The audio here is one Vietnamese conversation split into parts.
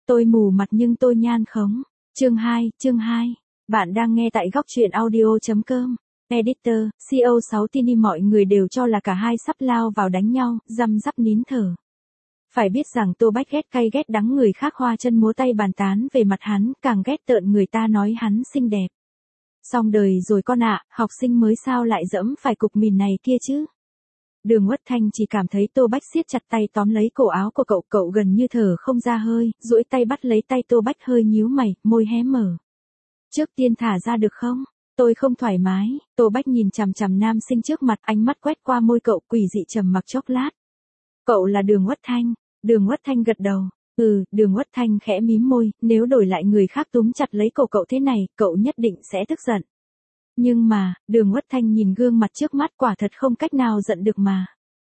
Tôi mù mặt nhưng tôi nhan khống. Chương 2. Bạn đang nghe tại góc truyện audio.com. Editor, CEO 6 Tini. Mọi người đều cho là cả hai sắp lao vào đánh nhau, răm rắp nín thở. Phải biết rằng Tô Bách ghét cay ghét đắng người khác hoa chân múa tay bàn tán về mặt hắn, càng ghét tợn người ta nói hắn xinh đẹp. Xong đời rồi con ạ, học sinh mới sao lại dẫm phải cục mìn này kia chứ. Đường Uất Thanh chỉ cảm thấy Tô Bách siết chặt tay tóm lấy cổ áo của cậu gần như thở không ra hơi, duỗi tay bắt lấy tay Tô Bách hơi nhíu mày, môi hé mở. Trước tiên thả ra được không? Tôi không thoải mái. Tô Bách nhìn chằm chằm nam sinh trước mặt, ánh mắt quét qua môi cậu quỷ dị trầm mặc chốc lát. Cậu là Đường Uất Thanh. Đường Uất Thanh gật đầu. Đường Uất Thanh khẽ mím môi, nếu đổi lại người khác túm chặt lấy cổ cậu thế này, cậu nhất định sẽ tức giận. Nhưng mà, Đường Uất Thanh nhìn gương mặt trước mắt quả thật không cách nào giận được mà.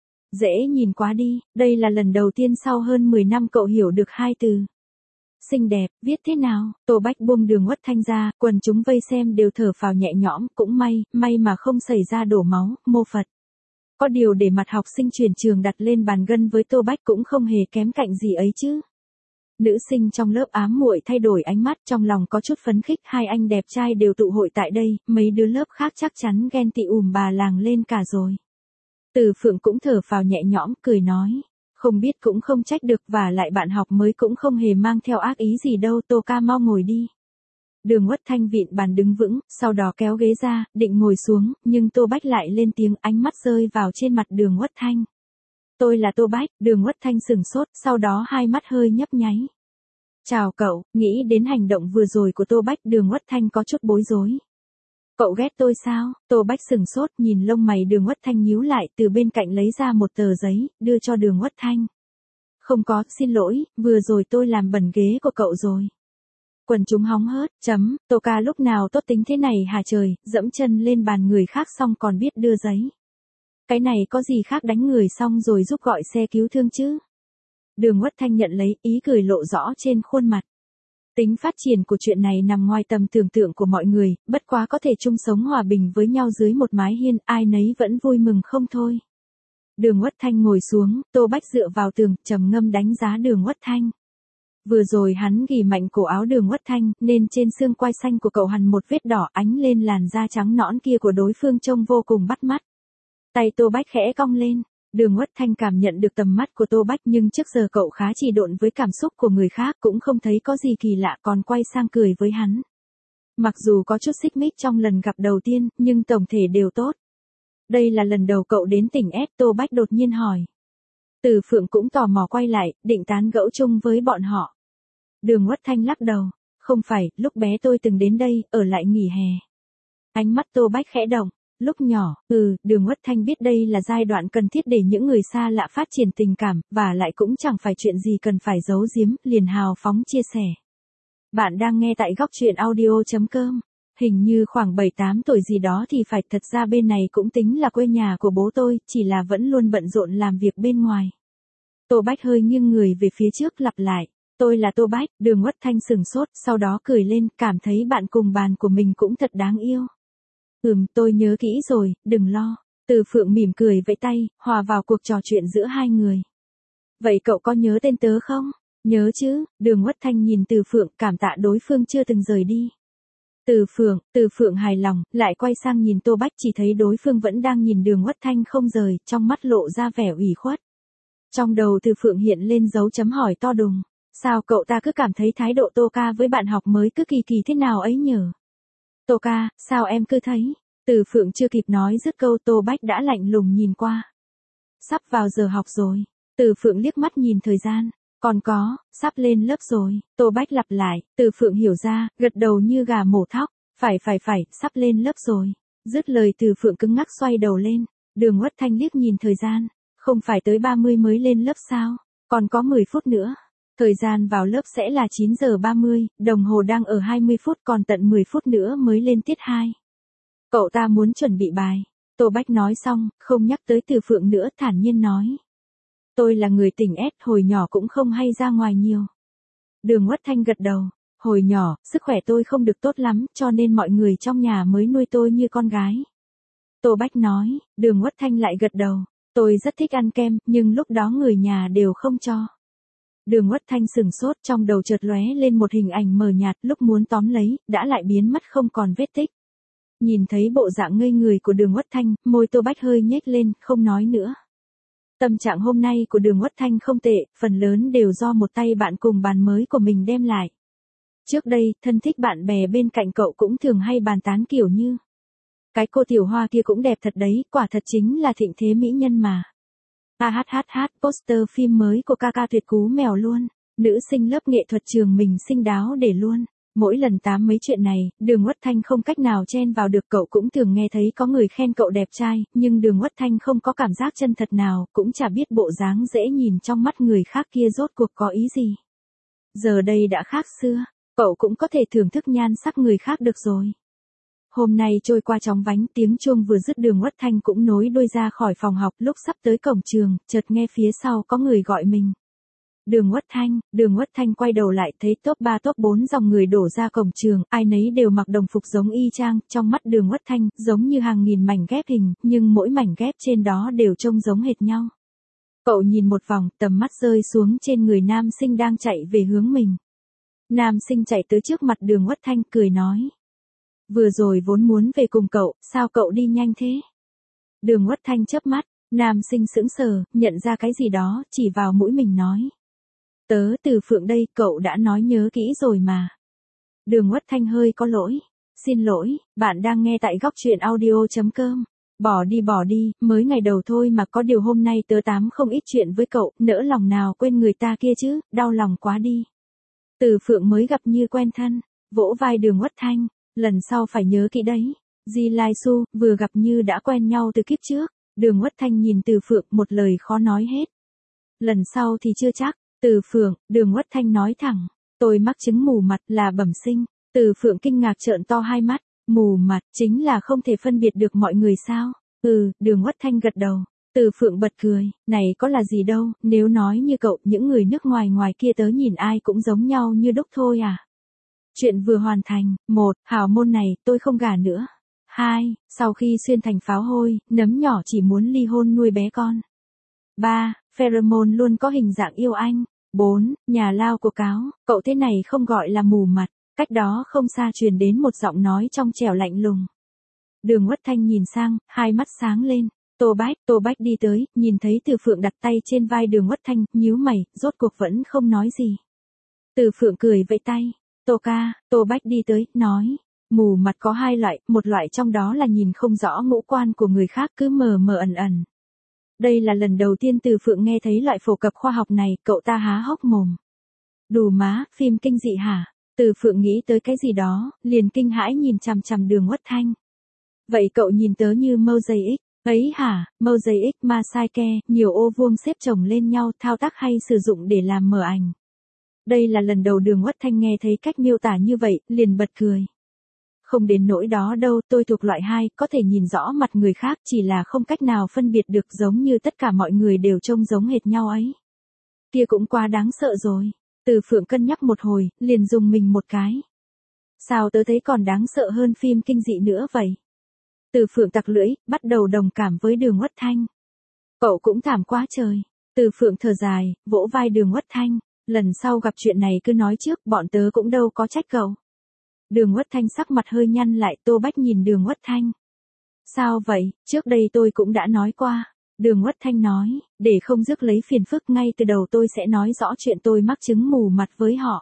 Dễ nhìn quá đi, đây là lần đầu tiên sau hơn 10 năm cậu hiểu được hai từ. Xinh đẹp, viết thế nào? Tô Bách buông Đường Uất Thanh ra, quần chúng vây xem đều thở phào nhẹ nhõm, cũng may mà không xảy ra đổ máu, mô Phật. Có điều để mặt học sinh chuyển trường đặt lên bàn gân với Tô Bách cũng không hề kém cạnh gì ấy chứ. Nữ sinh trong lớp ám muội thay đổi ánh mắt, trong lòng có chút phấn khích, hai anh đẹp trai đều tụ hội tại đây, mấy đứa lớp khác chắc chắn ghen tị bà làng lên cả rồi. Từ Phượng cũng thở phào nhẹ nhõm, cười nói, không biết cũng không trách được, và lại bạn học mới cũng không hề mang theo ác ý gì đâu. Tô ca mau ngồi đi. Đường Uất Thanh vịn bàn đứng vững, sau đó kéo ghế ra, định ngồi xuống, nhưng Tô Bách lại lên tiếng, ánh mắt rơi vào trên mặt Đường Uất Thanh. Tôi là Tô Bách. Đường Uất Thanh sửng sốt, sau đó hai mắt hơi nhấp nháy. Chào cậu. Nghĩ đến hành động vừa rồi của Tô Bách, Đường Uất Thanh có chút bối rối. Cậu ghét tôi sao? Tô Bách sửng sốt, nhìn lông mày Đường Uất Thanh nhíu lại, từ bên cạnh lấy ra một tờ giấy, đưa cho Đường Uất Thanh. Không có, xin lỗi, vừa rồi tôi làm bẩn ghế của cậu rồi. Quần chúng hóng hớt, Tô ca lúc nào tốt tính thế này hả trời, dẫm chân lên bàn người khác xong còn biết đưa giấy. Cái này có gì khác đánh người xong rồi giúp gọi xe cứu thương chứ? Đường Uất Thanh nhận lấy, ý cười lộ rõ trên khuôn mặt. Tính phát triển của chuyện này nằm ngoài tầm tưởng tượng của mọi người, bất quá có thể chung sống hòa bình với nhau dưới một mái hiên, ai nấy vẫn vui mừng không thôi. Đường Uất Thanh ngồi xuống, Tô Bách dựa vào tường, trầm ngâm đánh giá Đường Uất Thanh. Vừa rồi hắn ghì mạnh cổ áo Đường Uất Thanh, nên trên xương quai xanh của cậu hằn một vết đỏ, ánh lên làn da trắng nõn kia của đối phương trông vô cùng bắt mắt. Tay Tô Bách khẽ cong lên. Đường Uất Thanh cảm nhận được tầm mắt của Tô Bách, nhưng trước giờ cậu khá trì độn với cảm xúc của người khác, cũng không thấy có gì kỳ lạ, còn quay sang cười với hắn. Mặc dù có chút xích mích trong lần gặp đầu tiên, nhưng tổng thể đều tốt. Đây là lần đầu cậu đến tỉnh S. Tô Bách đột nhiên hỏi. Từ Phượng cũng tò mò quay lại, định tán gẫu chung với bọn họ. Đường Uất Thanh lắc đầu. Không phải, lúc bé tôi từng đến đây, ở lại nghỉ hè. Ánh mắt Tô Bách khẽ động. Lúc nhỏ, Đường Uất Thanh biết đây là giai đoạn cần thiết để những người xa lạ phát triển tình cảm, và lại cũng chẳng phải chuyện gì cần phải giấu giếm, liền hào phóng chia sẻ. Bạn đang nghe tại góc truyện audio.com. Hình như khoảng 7-8 tuổi gì đó thì phải, thật ra bên này cũng tính là quê nhà của bố tôi, chỉ là vẫn luôn bận rộn làm việc bên ngoài. Tô Bách hơi nghiêng người về phía trước lặp lại. Tôi là Tô Bách. Đường Uất Thanh sửng sốt, sau đó cười lên, cảm thấy bạn cùng bàn của mình cũng thật đáng yêu. Tôi nhớ kỹ rồi, đừng lo. Từ Phượng mỉm cười vẫy tay, hòa vào cuộc trò chuyện giữa hai người. Vậy cậu có nhớ tên tớ không? Nhớ chứ. Đường Uất Thanh nhìn Từ Phượng, cảm tạ đối phương chưa từng rời đi. Từ Phượng hài lòng, lại quay sang nhìn Tô Bách, chỉ thấy đối phương vẫn đang nhìn Đường Uất Thanh không rời, trong mắt lộ ra vẻ ủy khuất. Trong đầu Từ Phượng hiện lên dấu chấm hỏi to đùng. Sao cậu ta cứ cảm thấy thái độ Tô ca với bạn học mới cứ kỳ kỳ thế nào ấy nhở? Tô ca, sao em cứ thấy? Từ Phượng chưa kịp nói dứt câu, Tô Bách đã lạnh lùng nhìn qua. Sắp vào giờ học rồi. Từ Phượng liếc mắt nhìn thời gian. Còn có, sắp lên lớp rồi. Tô Bách lặp lại. Từ Phượng hiểu ra, gật đầu như gà mổ thóc. Phải, sắp lên lớp rồi. Dứt lời Từ Phượng cứng ngắc xoay đầu lên. Đường Uất Thanh liếc nhìn thời gian. Không phải tới 30 mới lên lớp sao? Còn có 10 phút nữa. Thời gian vào lớp sẽ là 9 giờ 30, đồng hồ đang ở 20 phút, còn tận 10 phút nữa mới lên tiết 2. Cậu ta muốn chuẩn bị bài. Tô Bách nói xong, không nhắc tới Từ Phượng nữa, thản nhiên nói. Tôi là người tỉnh S, hồi nhỏ cũng không hay ra ngoài nhiều. Đường Uất Thanh gật đầu. Hồi nhỏ, sức khỏe tôi không được tốt lắm, cho nên mọi người trong nhà mới nuôi tôi như con gái. Tô Bách nói. Đường Uất Thanh lại gật đầu. Tôi rất thích ăn kem, nhưng lúc đó người nhà đều không cho. Đường Uất Thanh sừng sốt, trong đầu chợt lóe lên một hình ảnh mờ nhạt, lúc muốn tóm lấy, đã lại biến mất không còn vết tích. Nhìn thấy bộ dạng ngây người của Đường Uất Thanh, môi Tô Bách hơi nhếch lên, không nói nữa. Tâm trạng hôm nay của Đường Uất Thanh không tệ, phần lớn đều do một tay bạn cùng bàn mới của mình đem lại. Trước đây, thân thích bạn bè bên cạnh cậu cũng thường hay bàn tán kiểu như: cái cô tiểu hoa kia cũng đẹp thật đấy, quả thật chính là thịnh thế mỹ nhân mà. Poster phim mới của ca ca tuyệt cú mèo luôn. Nữ sinh lớp nghệ thuật trường mình xinh đáo để luôn. Mỗi lần tám mấy chuyện này, Đường Uất Thanh không cách nào chen vào được, cậu cũng thường nghe thấy có người khen cậu đẹp trai, nhưng Đường Uất Thanh không có cảm giác chân thật nào, cũng chả biết bộ dáng dễ nhìn trong mắt người khác kia rốt cuộc có ý gì. Giờ đây đã khác xưa, cậu cũng có thể thưởng thức nhan sắc người khác được rồi. Hôm nay trôi qua chóng vánh, tiếng chuông vừa dứt Đường Uất Thanh cũng nối đuôi ra khỏi phòng học, lúc sắp tới cổng trường, chợt nghe phía sau có người gọi mình. Đường Uất Thanh quay đầu lại thấy top 3 top 4 dòng người đổ ra cổng trường, ai nấy đều mặc đồng phục giống y chang, trong mắt Đường Uất Thanh, giống như hàng nghìn mảnh ghép hình, nhưng mỗi mảnh ghép trên đó đều trông giống hệt nhau. Cậu nhìn một vòng, tầm mắt rơi xuống trên người nam sinh đang chạy về hướng mình. Nam sinh chạy tới trước mặt Đường Uất Thanh, cười nói: vừa rồi vốn muốn về cùng cậu, sao cậu đi nhanh thế? Đường Uất Thanh chớp mắt, nam sinh sững sờ, nhận ra cái gì đó, chỉ vào mũi mình nói: tớ Từ Phượng đây, cậu đã nói nhớ kỹ rồi mà. Đường Uất Thanh hơi có lỗi: xin lỗi, bạn đang nghe tại góc truyện audio.com. Bỏ đi, mới ngày đầu thôi mà, có điều hôm nay tớ tám không ít chuyện với cậu, nỡ lòng nào quên người ta kia chứ, đau lòng quá đi. Từ Phượng mới gặp như quen thân, vỗ vai Đường Uất Thanh: lần sau phải nhớ kỹ đấy. Di Lai Su, vừa gặp như đã quen nhau từ kiếp trước. Đường Uất Thanh nhìn Từ Phượng, một lời khó nói hết. Lần sau thì chưa chắc. Từ Phượng, Đường Uất Thanh nói thẳng: tôi mắc chứng mù mặt, là bẩm sinh. Từ Phượng kinh ngạc trợn to hai mắt: mù mặt, chính là không thể phân biệt được mọi người sao? Đường Uất Thanh gật đầu. Từ Phượng bật cười: này có là gì đâu, nếu nói như cậu, những người nước ngoài ngoài kia tớ nhìn ai cũng giống nhau như đúc thôi à. Chuyện vừa hoàn thành. 1. Hào môn này, tôi không gả nữa. 2. Sau khi xuyên thành pháo hôi, nấm nhỏ chỉ muốn ly hôn nuôi bé con. 3. Pheromone luôn có hình dạng yêu anh. 4. Nhà lao của cáo, cậu thế này không gọi là mù mặt. Cách đó không xa truyền đến một giọng nói trong trẻo lạnh lùng. Đường Uất Thanh nhìn sang, hai mắt sáng lên. Tô Bách đi tới, nhìn thấy Từ Phượng đặt tay trên vai Đường Uất Thanh, nhíu mày, rốt cuộc vẫn không nói gì. Từ Phượng cười vẫy tay: Tô Bách đi tới, nói: mù mặt có hai loại, một loại trong đó là nhìn không rõ ngũ quan của người khác, cứ mờ mờ ẩn ẩn. Đây là lần đầu tiên Từ Phượng nghe thấy loại phổ cập khoa học này, cậu ta há hốc mồm. Đù má, phim kinh dị hả? Từ Phượng nghĩ tới cái gì đó, liền kinh hãi nhìn chằm chằm Đường Uất Thanh. Vậy cậu nhìn tớ như mosaic ấy hả? Mosaic Masaike, nhiều ô vuông xếp chồng lên nhau, thao tác hay sử dụng để làm mờ ảnh. Đây là lần đầu Đường Uất Thanh nghe thấy cách miêu tả như vậy, liền bật cười. Không đến nỗi đó đâu, tôi thuộc loại 2, có thể nhìn rõ mặt người khác, chỉ là không cách nào phân biệt được, giống như tất cả mọi người đều trông giống hệt nhau ấy. Kia cũng quá đáng sợ rồi. Từ Phượng cân nhắc một hồi, liền dùng mình một cái. Sao tớ thấy còn đáng sợ hơn phim kinh dị nữa vậy? Từ Phượng tặc lưỡi, bắt đầu đồng cảm với Đường Uất Thanh. Cậu cũng thảm quá trời. Từ Phượng thở dài, vỗ vai Đường Uất Thanh: lần sau gặp chuyện này cứ nói trước, bọn tớ cũng đâu có trách cậu. Đường Uất Thanh sắc mặt hơi nhăn lại. Tô Bách nhìn Đường Uất Thanh: sao vậy, trước đây tôi cũng đã nói qua. Đường Uất Thanh nói: để không rước lấy phiền phức, ngay từ đầu tôi sẽ nói rõ chuyện tôi mắc chứng mù mặt với họ.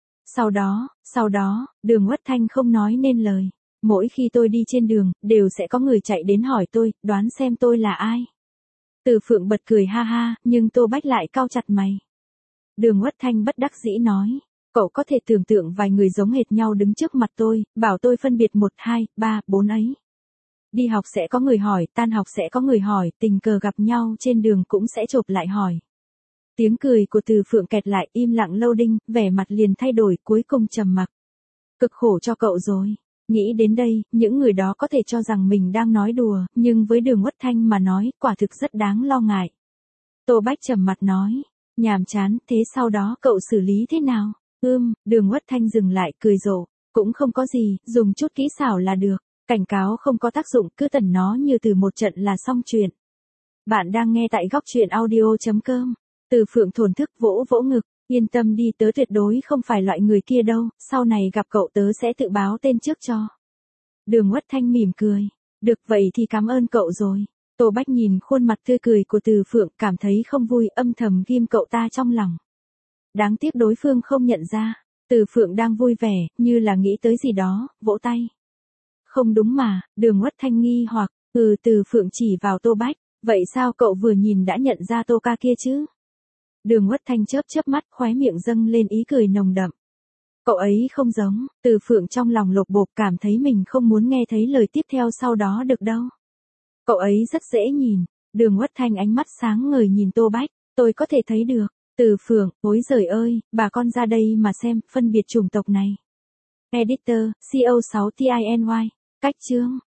Sau đó, Đường Uất Thanh không nói nên lời. Mỗi khi tôi đi trên đường, đều sẽ có người chạy đến hỏi tôi, đoán xem tôi là ai. Từ Phượng bật cười ha ha, nhưng Tô Bách lại cau chặt mày. Đường Uất Thanh bất đắc dĩ nói: cậu có thể tưởng tượng vài người giống hệt nhau đứng trước mặt tôi, bảo tôi phân biệt 1, 2, 3, 4 ấy. Đi học sẽ có người hỏi, tan học sẽ có người hỏi, tình cờ gặp nhau trên đường cũng sẽ chộp lại hỏi. Tiếng cười của Từ Phượng kẹt lại, im lặng lâu đinh, vẻ mặt liền thay đổi, cuối cùng trầm mặc. Cực khổ cho cậu rồi. Nghĩ đến đây, những người đó có thể cho rằng mình đang nói đùa, nhưng với Đường Uất Thanh mà nói, quả thực rất đáng lo ngại. Tô Bách trầm mặt nói: nhàm chán, thế sau đó cậu xử lý thế nào? Đường Uất Thanh dừng lại, cười rộ: cũng không có gì, dùng chút kỹ xảo là được. Cảnh cáo không có tác dụng, cứ tẩn nó như từ một trận là xong chuyện. Bạn đang nghe tại góc truyện audio.com. Từ Phượng thổn thức vỗ vỗ ngực: Yên tâm đi, tớ tuyệt đối không phải loại người kia đâu, sau này gặp cậu tớ sẽ tự báo tên trước cho. Đường Uất Thanh mỉm cười. Được vậy thì cảm ơn cậu rồi. Tô Bách nhìn khuôn mặt tươi cười của Từ Phượng cảm thấy không vui, âm thầm ghim cậu ta trong lòng. Đáng tiếc đối phương không nhận ra. Từ Phượng đang vui vẻ, như là nghĩ tới gì đó, vỗ tay. Không đúng mà, Đường Uất Thanh nghi hoặc, Từ Phượng chỉ vào Tô Bách, vậy sao cậu vừa nhìn đã nhận ra Tô ca kia chứ? Đường Uất Thanh chớp chớp mắt, khóe miệng dâng lên ý cười nồng đậm. Cậu ấy không giống, Từ Phượng trong lòng lột bột cảm thấy mình không muốn nghe thấy lời tiếp theo sau đó được đâu. Cậu ấy rất dễ nhìn, Đường Uất Thanh ánh mắt sáng ngời nhìn Tô Bách, tôi có thể thấy được. Từ Phượng, ối giời ơi, bà con ra đây mà xem, phân biệt chủng tộc này. Editor, CO6 TINY, cách chương.